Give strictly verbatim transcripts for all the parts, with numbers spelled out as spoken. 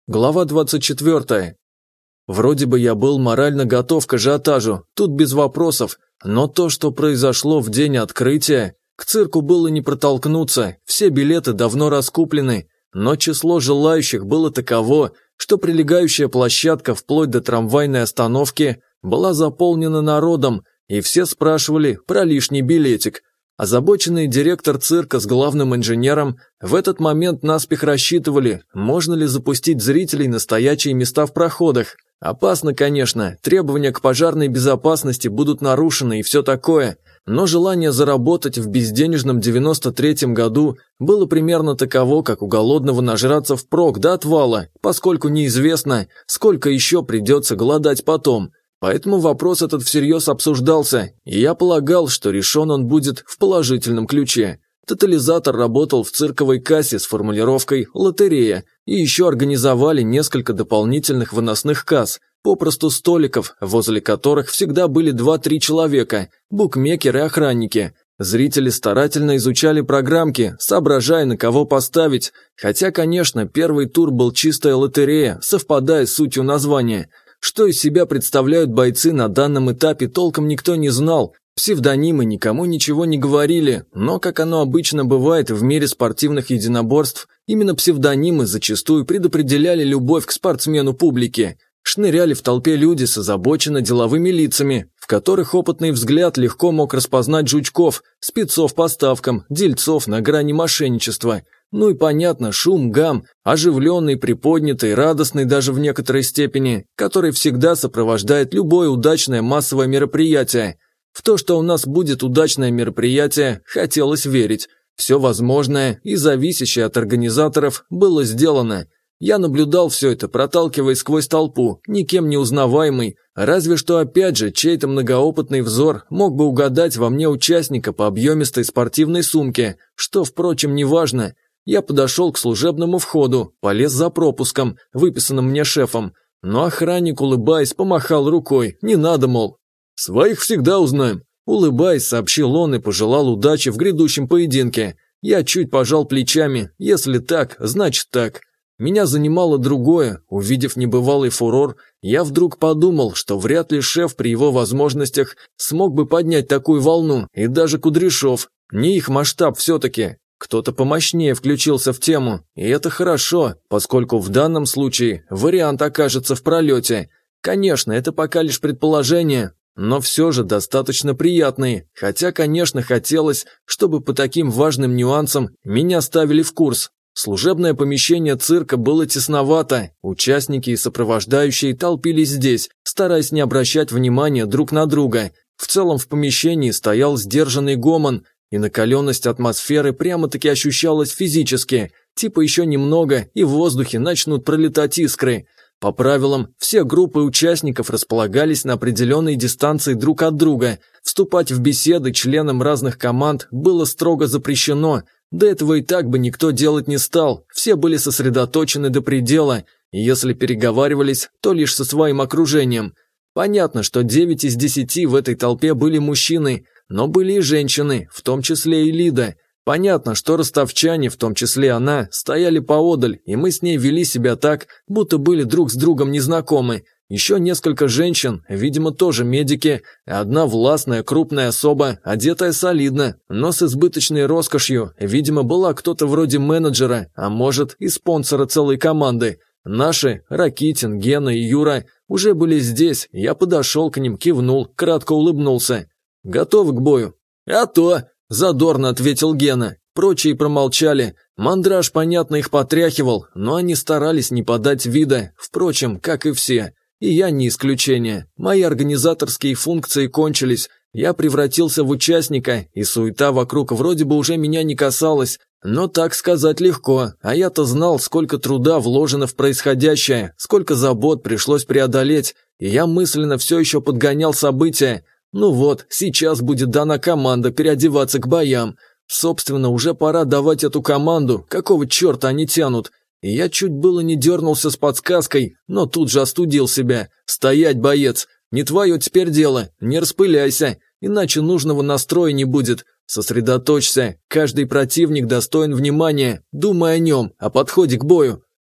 Глава двадцать четвёртая. Вроде бы я был морально готов к ажиотажу, тут без вопросов, но то, что произошло в день открытия, к цирку было не протолкнуться, все билеты давно раскуплены, но число желающих было таково, что прилегающая площадка вплоть до трамвайной остановки была заполнена народом, и все спрашивали про лишний билетик. Озабоченный директор цирка с главным инженером в этот момент наспех рассчитывали, можно ли запустить зрителей на стоячие места в проходах. Опасно, конечно, требования к пожарной безопасности будут нарушены и все такое, но желание заработать в безденежном девяносто третьем году было примерно таково, как у голодного нажраться впрок до отвала, поскольку неизвестно, сколько еще придется голодать потом. Поэтому вопрос этот всерьез обсуждался, и я полагал, что решен он будет в положительном ключе. Тотализатор работал в цирковой кассе с формулировкой «лотерея», и еще организовали несколько дополнительных выносных касс, попросту столиков, возле которых всегда были два-три человека, букмекеры и охранники. Зрители старательно изучали программки, соображая, на кого поставить, хотя, конечно, первый тур был чистая лотерея, совпадая с сутью названия. Что из себя представляют бойцы на данном этапе, толком никто не знал. Псевдонимы никому ничего не говорили, но, как оно обычно бывает в мире спортивных единоборств, именно псевдонимы зачастую предопределяли любовь к спортсмену публики. Шныряли в толпе люди с озабоченно деловыми лицами, в которых опытный взгляд легко мог распознать жучков, спецов по ставкам, дельцов на грани мошенничества. Ну и понятно, шум, гам, оживленный, приподнятый, радостный даже в некоторой степени, который всегда сопровождает любое удачное массовое мероприятие. В то, что у нас будет удачное мероприятие, хотелось верить. Все возможное и зависящее от организаторов было сделано. Я наблюдал все это, проталкиваясь сквозь толпу, никем не узнаваемый, разве что опять же чей-то многоопытный взор мог бы угадать во мне участника по объемистой спортивной сумке, что, впрочем, не важно. Я подошел к служебному входу, полез за пропуском, выписанным мне шефом, но охранник, улыбаясь, помахал рукой, не надо, мол. «Своих всегда узнаем», – улыбаясь, сообщил он и пожелал удачи в грядущем поединке. Я чуть пожал плечами, если так, значит так. Меня занимало другое, увидев небывалый фурор, я вдруг подумал, что вряд ли шеф при его возможностях смог бы поднять такую волну, и даже Кудряшов, не их масштаб все-таки. Кто-то помощнее включился в тему, и это хорошо, поскольку в данном случае вариант окажется в пролете. Конечно, это пока лишь предположение, но все же достаточно приятные, хотя, конечно, хотелось, чтобы по таким важным нюансам меня ставили в курс. Служебное помещение цирка было тесновато, участники и сопровождающие толпились здесь, стараясь не обращать внимания друг на друга. В целом в помещении стоял сдержанный гомон, и накаленность атмосферы прямо-таки ощущалась физически, типа еще немного, и в воздухе начнут пролетать искры. По правилам, все группы участников располагались на определенной дистанции друг от друга. Вступать в беседы членам разных команд было строго запрещено. До этого и так бы никто делать не стал, все были сосредоточены до предела, и если переговаривались, то лишь со своим окружением. Понятно, что девять из десяти в этой толпе были мужчины, но были и женщины, в том числе и Лида. Понятно, что ростовчане, в том числе она, стояли поодаль, и мы с ней вели себя так, будто были друг с другом незнакомы. Еще несколько женщин, видимо, тоже медики, одна властная крупная особа, одетая солидно, но с избыточной роскошью, видимо, была кто-то вроде менеджера, а может и спонсора целой команды. Наши, Ракитин, Гена и Юра, уже были здесь, я подошел к ним, кивнул, кратко улыбнулся. «Готовы к бою?» «А то!» – задорно ответил Гена. Прочие промолчали. Мандраж, понятно, их потряхивал, но они старались не подать вида, впрочем, как и все. И я не исключение. Мои организаторские функции кончились, я превратился в участника, и суета вокруг вроде бы уже меня не касалась, но так сказать легко, а я-то знал, сколько труда вложено в происходящее, сколько забот пришлось преодолеть, и я мысленно все еще подгонял события. Ну вот, сейчас будет дана команда переодеваться к боям. Собственно, уже пора давать эту команду, какого черта они тянут. И я чуть было не дернулся с подсказкой, но тут же остудил себя. «Стоять, боец! Не твое теперь дело, не распыляйся, иначе нужного настроя не будет. Сосредоточься, каждый противник достоин внимания, думай о нем, о подходе к бою».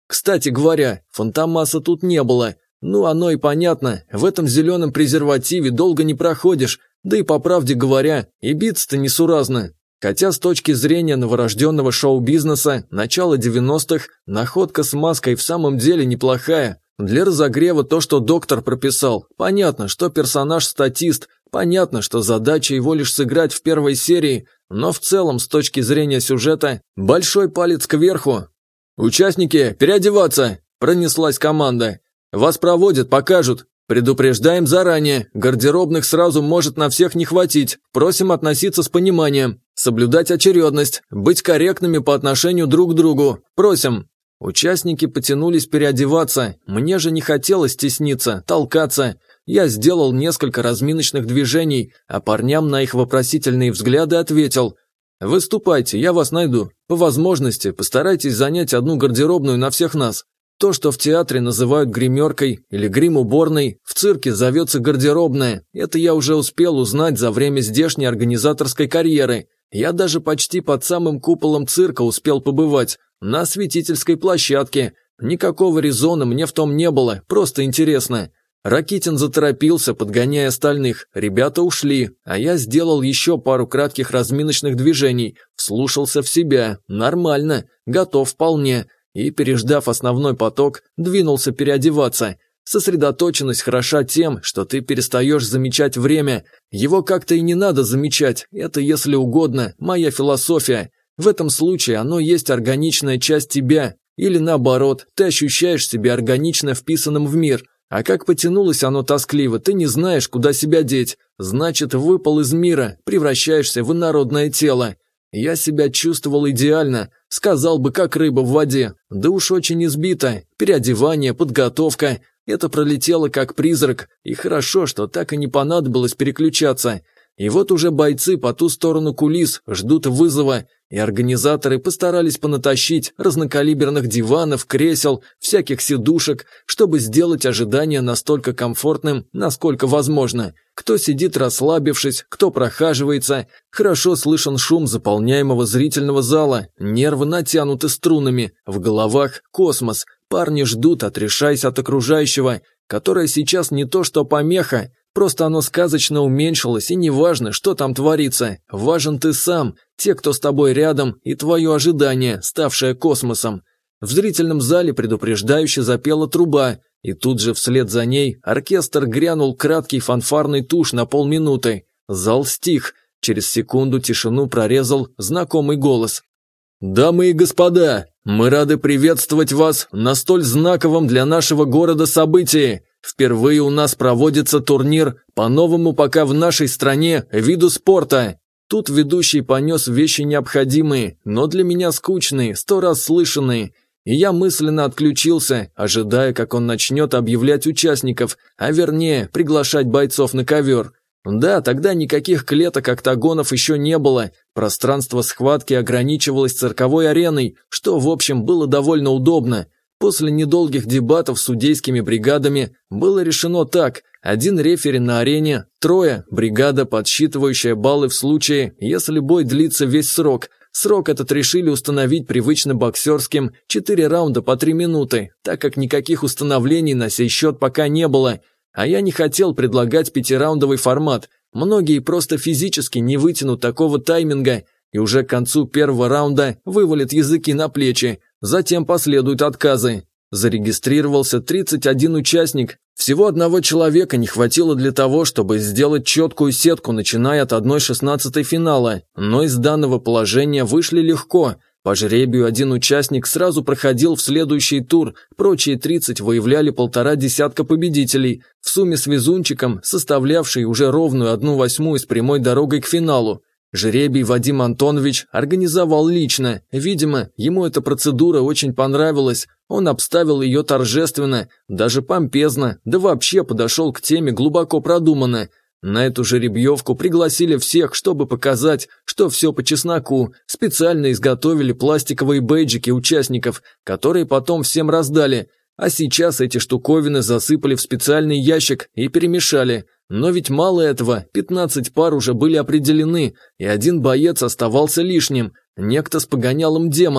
Кстати говоря, фантомаса тут не было. Ну, оно и понятно, в этом зеленом презервативе долго не проходишь, да и по правде говоря, и биться-то несуразно. Хотя с точки зрения новорожденного шоу-бизнеса начала девяностых находка с маской в самом деле неплохая. Для разогрева то, что доктор прописал. Понятно, что персонаж статист, понятно, что задача его лишь сыграть в первой серии, но в целом с точки зрения сюжета большой палец кверху. «Участники, переодеваться!» – пронеслась команда. «Вас проводят, покажут. Предупреждаем заранее, гардеробных сразу может на всех не хватить. Просим относиться с пониманием, соблюдать очередность, быть корректными по отношению друг к другу. Просим». Участники потянулись переодеваться, мне же не хотелось тесниться, толкаться. Я сделал несколько разминочных движений, а парням на их вопросительные взгляды ответил: «Выступайте, я вас найду. По возможности постарайтесь занять одну гардеробную на всех нас. То, что в театре называют гримеркой или грим-уборной, в цирке зовется гардеробная. Это я уже успел узнать за время здешней организаторской карьеры. Я даже почти под самым куполом цирка успел побывать, на осветительской площадке. Никакого резона мне в том не было, просто интересно». Ракитин заторопился, подгоняя остальных. Ребята ушли, а я сделал еще пару кратких разминочных движений, вслушался в себя. Нормально, готов вполне. И, переждав основной поток, двинулся переодеваться. Сосредоточенность хороша тем, что ты перестаешь замечать время. Его как-то и не надо замечать, это, если угодно, моя философия. В этом случае оно есть органичная часть тебя. Или наоборот, ты ощущаешь себя органично вписанным в мир. А как потянулось оно тоскливо, ты не знаешь, куда себя деть. Значит, выпал из мира, превращаешься в инородное тело. Я себя чувствовал идеально, сказал бы, как рыба в воде, да уж очень избито, переодевание, подготовка, это пролетело как призрак, и хорошо, что так и не понадобилось переключаться. И вот уже бойцы по ту сторону кулис ждут вызова, и организаторы постарались понатащить разнокалиберных диванов, кресел, всяких сидушек, чтобы сделать ожидание настолько комфортным, насколько возможно. Кто сидит расслабившись, кто прохаживается, хорошо слышен шум заполняемого зрительного зала, нервы натянуты струнами, в головах космос, парни ждут, отрешаясь от окружающего, которое сейчас не то что помеха, просто оно сказочно уменьшилось, и неважно, что там творится, важен ты сам, те, кто с тобой рядом, и твое ожидание, ставшее космосом. В зрительном зале предупреждающе запела труба, и тут же вслед за ней оркестр грянул краткий фанфарный туш на полминуты. Зал стих, через секунду тишину прорезал знакомый голос. «Дамы и господа, мы рады приветствовать вас на столь знаковом для нашего города событии. Впервые у нас проводится турнир по новому пока в нашей стране виду спорта». Тут ведущий понес вещи необходимые, но для меня скучные, сто раз слышанные. И я мысленно отключился, ожидая, как он начнет объявлять участников, а вернее, приглашать бойцов на ковер. Да, тогда никаких клеток октагонов еще не было, пространство схватки ограничивалось цирковой ареной, что, в общем, было довольно удобно. После недолгих дебатов с судейскими бригадами было решено так: один рефери на арене, трое, бригада, подсчитывающая баллы в случае, если бой длится весь срок. Срок этот решили установить привычно боксерским, четыре раунда по три минуты, так как никаких установлений на сей счет пока не было. А я не хотел предлагать пятираундовый формат, многие просто физически не вытянут такого тайминга, и уже к концу первого раунда вывалят языки на плечи, затем последуют отказы. Зарегистрировался тридцать один участник, всего одного человека не хватило для того, чтобы сделать четкую сетку, начиная от одной шестнадцатой финала, но из данного положения вышли легко. По жребию один участник сразу проходил в следующий тур, прочие тридцать выявляли полтора десятка победителей, в сумме с везунчиком, составлявший уже ровную одну восьмую с прямой дорогой к финалу. Жребий Вадим Антонович организовал лично, видимо, ему эта процедура очень понравилась, он обставил ее торжественно, даже помпезно, да вообще подошел к теме глубоко продуманно. На эту жеребьевку пригласили всех, чтобы показать, что все по чесноку, специально изготовили пластиковые бейджики участников, которые потом всем раздали, а сейчас эти штуковины засыпали в специальный ящик и перемешали. Но ведь мало этого, пятнадцать пар уже были определены, и один боец оставался лишним, некто с погонялом демон.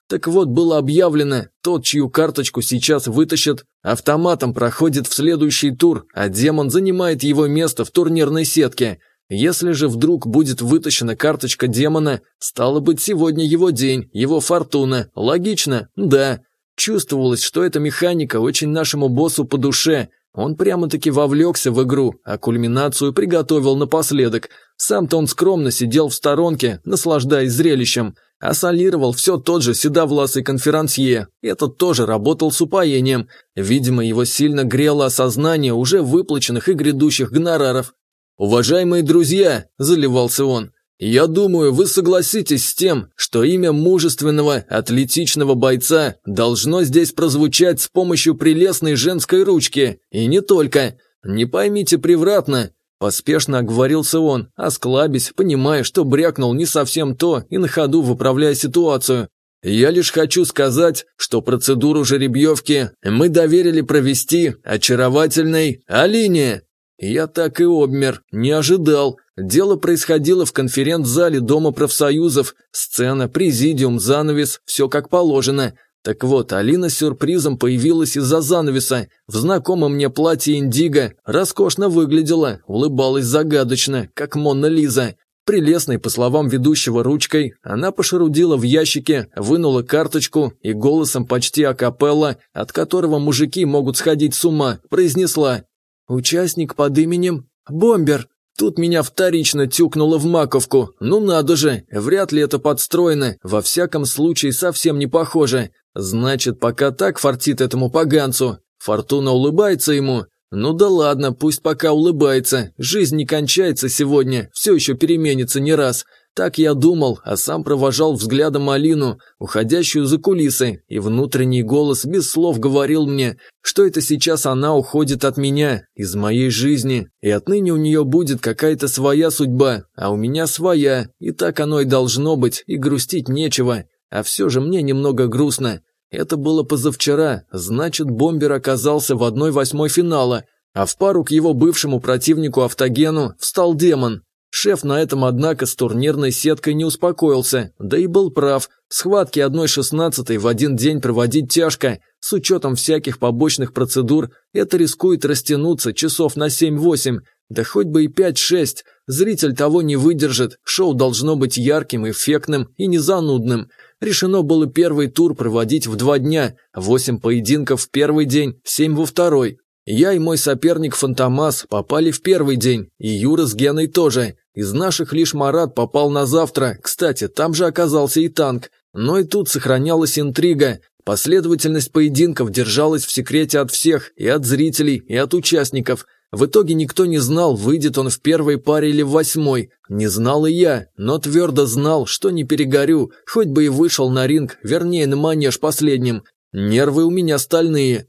Так вот, было объявлено, тот, чью карточку сейчас вытащат, автоматом проходит в следующий тур, а демон занимает его место в турнирной сетке. Если же вдруг будет вытащена карточка демона, стало быть, сегодня его день, его фортуна. Логично? Да. Чувствовалось, что эта механика очень нашему боссу по душе. Он прямо-таки вовлекся в игру, а кульминацию приготовил напоследок. Сам-то он скромно сидел в сторонке, наслаждаясь зрелищем. А солировал все тот же седовласый конферансье. Этот тоже работал с упоением. Видимо, его сильно грело осознание уже выплаченных и грядущих гонораров. «Уважаемые друзья», – заливался он, – «я думаю, вы согласитесь с тем, что имя мужественного, атлетичного бойца должно здесь прозвучать с помощью прелестной женской ручки, и не только. Не поймите превратно». Поспешно оговорился он, осклабясь, понимая, что брякнул не совсем то и на ходу выправляя ситуацию. «Я лишь хочу сказать, что процедуру жеребьевки мы доверили провести очаровательной Алине». Я так и обмер, не ожидал. Дело происходило в конференц-зале Дома профсоюзов. Сцена, президиум, занавес, все как положено. Так вот, Алина с сюрпризом появилась из-за занавеса. В знакомом мне платье индиго, роскошно выглядела, улыбалась загадочно, как Мона Лиза. Прелестной, по словам ведущего, ручкой, она пошарудила в ящике, вынула карточку и голосом почти акапелла, от которого мужики могут сходить с ума, произнесла: «Участник под именем Бомбер». Тут меня вторично тюкнуло в маковку. Ну надо же, вряд ли это подстроено, во всяком случае совсем не похоже. Значит, пока так фартит этому поганцу. Фортуна улыбается ему. Ну да ладно, пусть пока улыбается. Жизнь не кончается сегодня, все еще переменится не раз. Так я думал, а сам провожал взглядом Алину, уходящую за кулисы, и внутренний голос без слов говорил мне, что это сейчас она уходит от меня, из моей жизни, и отныне у нее будет какая-то своя судьба, а у меня своя, и так оно и должно быть, и грустить нечего. А все же мне немного грустно. Это было позавчера, значит, Бомбер оказался в одной восьмой финала, а в пару к его бывшему противнику Автогену встал демон. Шеф на этом, однако, с турнирной сеткой не успокоился, да и был прав. Схватки одной шестнадцатой в один день проводить тяжко, с учетом всяких побочных процедур, это рискует растянуться часов на семь-восемь, да хоть бы и пять-шесть. Зритель того не выдержит, шоу должно быть ярким, эффектным и незанудным. Решено было первый тур проводить в два дня, восемь поединков в первый день, семь во второй. Я и мой соперник Фантомас попали в первый день, и Юра с Геной тоже. Из наших лишь Марат попал на завтра, кстати, там же оказался и танк. Но и тут сохранялась интрига. Последовательность поединков держалась в секрете от всех, и от зрителей, и от участников. В итоге никто не знал, выйдет он в первой паре или в восьмой. Не знал и я, но твердо знал, что не перегорю, хоть бы и вышел на ринг, вернее на манеж последним. Нервы у меня стальные.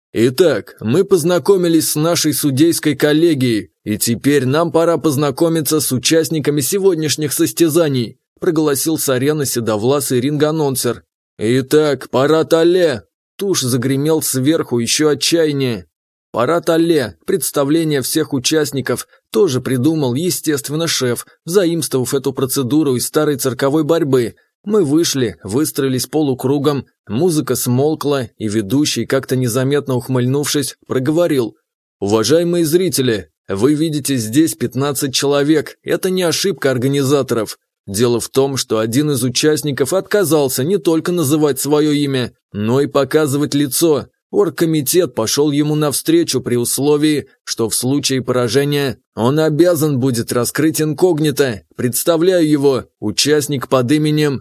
Итак, мы познакомились с нашей судейской коллегией, и теперь нам пора познакомиться с участниками сегодняшних состязаний, проголосил с арены седовласый ринг-анонсер. Итак, парад алле! Туш загремел сверху еще отчаяннее. Парад алле, представление всех участников, тоже придумал, естественно, шеф, заимствовав эту процедуру из старой цирковой борьбы. Мы вышли, выстроились полукругом, музыка смолкла, и ведущий, как-то незаметно ухмыльнувшись, проговорил: «Уважаемые зрители, вы видите здесь пятнадцать человек, это не ошибка организаторов. Дело в том, что один из участников отказался не только называть свое имя, но и показывать лицо. Оргкомитет пошел ему навстречу при условии, что в случае поражения он обязан будет раскрыть инкогнито. Представляю его, участник под именем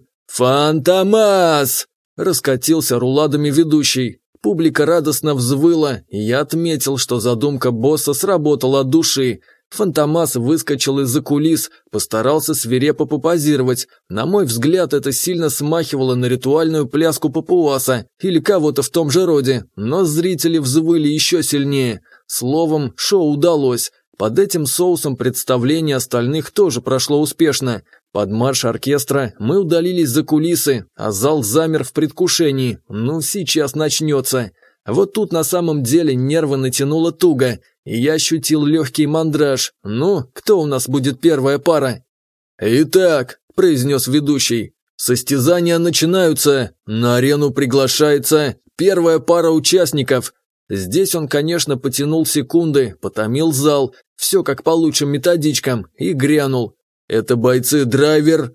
Фантомас!» Раскатился руладами ведущий. Публика радостно взвыла, и я отметил, что задумка босса сработала от души. Фантомас выскочил из-за кулис, постарался свирепо попозировать. На мой взгляд, это сильно смахивало на ритуальную пляску папуаса или кого-то в том же роде, но зрители взвыли еще сильнее. Словом, шоу удалось. Под этим соусом представление остальных тоже прошло успешно. Под марш оркестра мы удалились за кулисы, а зал замер в предвкушении. Ну, сейчас начнется. Вот тут на самом деле нервы натянуло туго, и я ощутил легкий мандраж. Ну, кто у нас будет первая пара? «Итак», – произнес ведущий, Состязания начинаются. На арену приглашается первая пара участников. Здесь он, конечно, потянул секунды, потомил зал, все как по лучшим методичкам, и грянул. Это бойцы Драйвер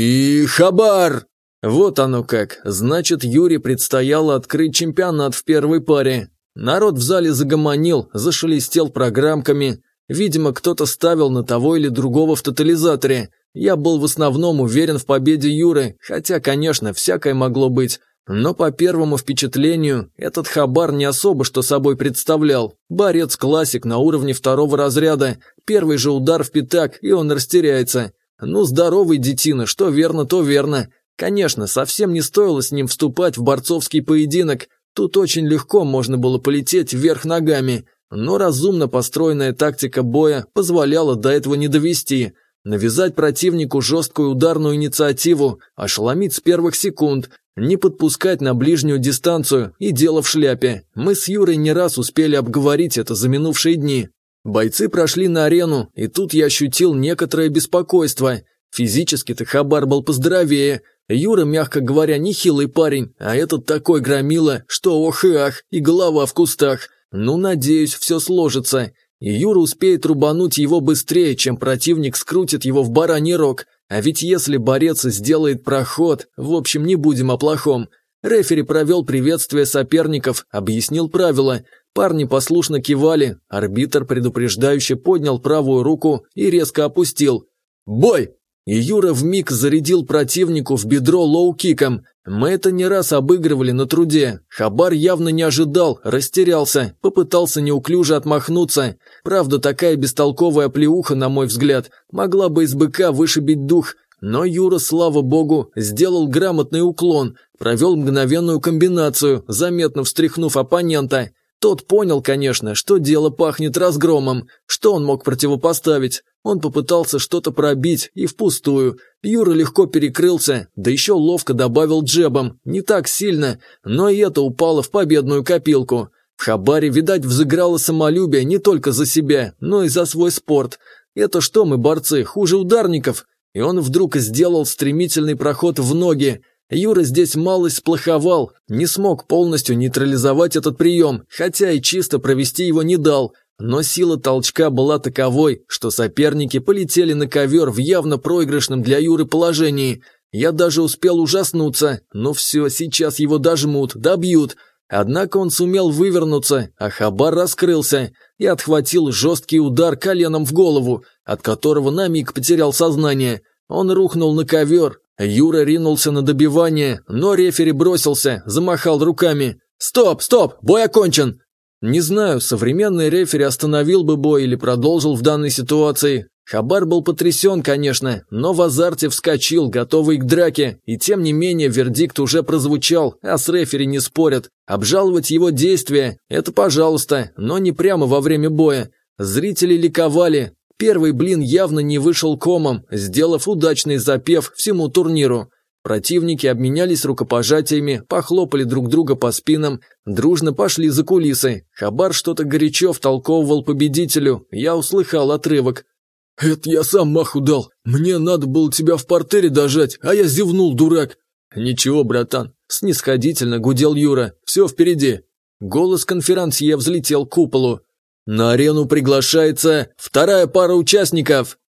и Хабар. Вот оно как. Значит, Юре предстояло открыть чемпионат в первой паре. Народ в зале загомонил, зашелестел программками. Видимо, кто-то ставил на того или другого в тотализаторе. Я был в основном уверен в победе Юры, хотя, конечно, всякое могло быть. Но по первому впечатлению, этот Хабар не особо что собой представлял. Борец-классик на уровне второго разряда. Первый же удар в пятак, и он растеряется. Ну, здоровый детина, что верно, то верно. Конечно, совсем не стоило с ним вступать в борцовский поединок. Тут очень легко можно было полететь вверх ногами. Но разумно построенная тактика боя позволяла до этого не довести. Навязать противнику жесткую ударную инициативу, ошеломить с первых секунд, не подпускать на ближнюю дистанцию и дело в шляпе. Мы с Юрой не раз успели обговорить это за минувшие дни. Бойцы прошли на арену, и тут я ощутил некоторое беспокойство. Физически-то Хабар был поздоровее. Юра, мягко говоря, нехилый парень, а этот такой громила, что ох и ах, и голова в кустах. Ну, надеюсь, все сложится. И Юра успеет рубануть его быстрее, чем противник скрутит его в бараний рог. А ведь если борец сделает проход, в общем, не будем о плохом. Рефери провел приветствие соперников, объяснил правила. Парни послушно кивали, арбитр предупреждающе поднял правую руку и резко опустил. «Бой!» И Юра вмиг зарядил противнику в бедро лоу-киком. Мы это не раз обыгрывали на труде. Хабар явно не ожидал, растерялся, попытался неуклюже отмахнуться. Правда, такая бестолковая плеуха, на мой взгляд, могла бы из быка вышибить дух. Но Юра, слава богу, сделал грамотный уклон, провел мгновенную комбинацию, заметно встряхнув оппонента. Тот понял, конечно, что дело пахнет разгромом. Что он мог противопоставить? Он попытался что-то пробить, и впустую. Юра легко перекрылся, да еще ловко добавил джебом. Не так сильно, но и это упало в победную копилку. В Хабаре, видать, взыграло самолюбие не только за себя, но и за свой спорт. Это что мы, борцы, хуже ударников? И он вдруг сделал стремительный проход в ноги. Юра здесь малость сплоховал, не смог полностью нейтрализовать этот прием, хотя и чисто провести его не дал. Но сила толчка была таковой, что соперники полетели на ковер в явно проигрышном для Юры положении. Я даже успел ужаснуться, но все, сейчас его дожмут, добьют. Однако он сумел вывернуться, а Хабар раскрылся и отхватил жесткий удар коленом в голову, от которого на миг потерял сознание. Он рухнул на ковер. Юра ринулся на добивание, но рефери бросился, замахал руками. «Стоп, стоп, бой окончен!» Не знаю, современный рефери остановил бы бой или продолжил в данной ситуации. Хабар был потрясен, конечно, но в азарте вскочил, готовый к драке, и тем не менее вердикт уже прозвучал, а с рефери не спорят. Обжаловать его действия – это пожалуйста, но не прямо во время боя. Зрители ликовали. Первый блин явно не вышел комом, сделав удачный запев всему турниру. Противники обменялись рукопожатиями, похлопали друг друга по спинам, дружно пошли за кулисы. Хабар что-то горячо втолковывал победителю, я услыхал отрывок. «Это я сам маху дал, мне надо было тебя в партере дожать, а я зевнул, дурак». «Ничего, братан», – снисходительно гудел Юра, – «все впереди». Голос конферансье взлетел к куполу. «На арену приглашается вторая пара участников».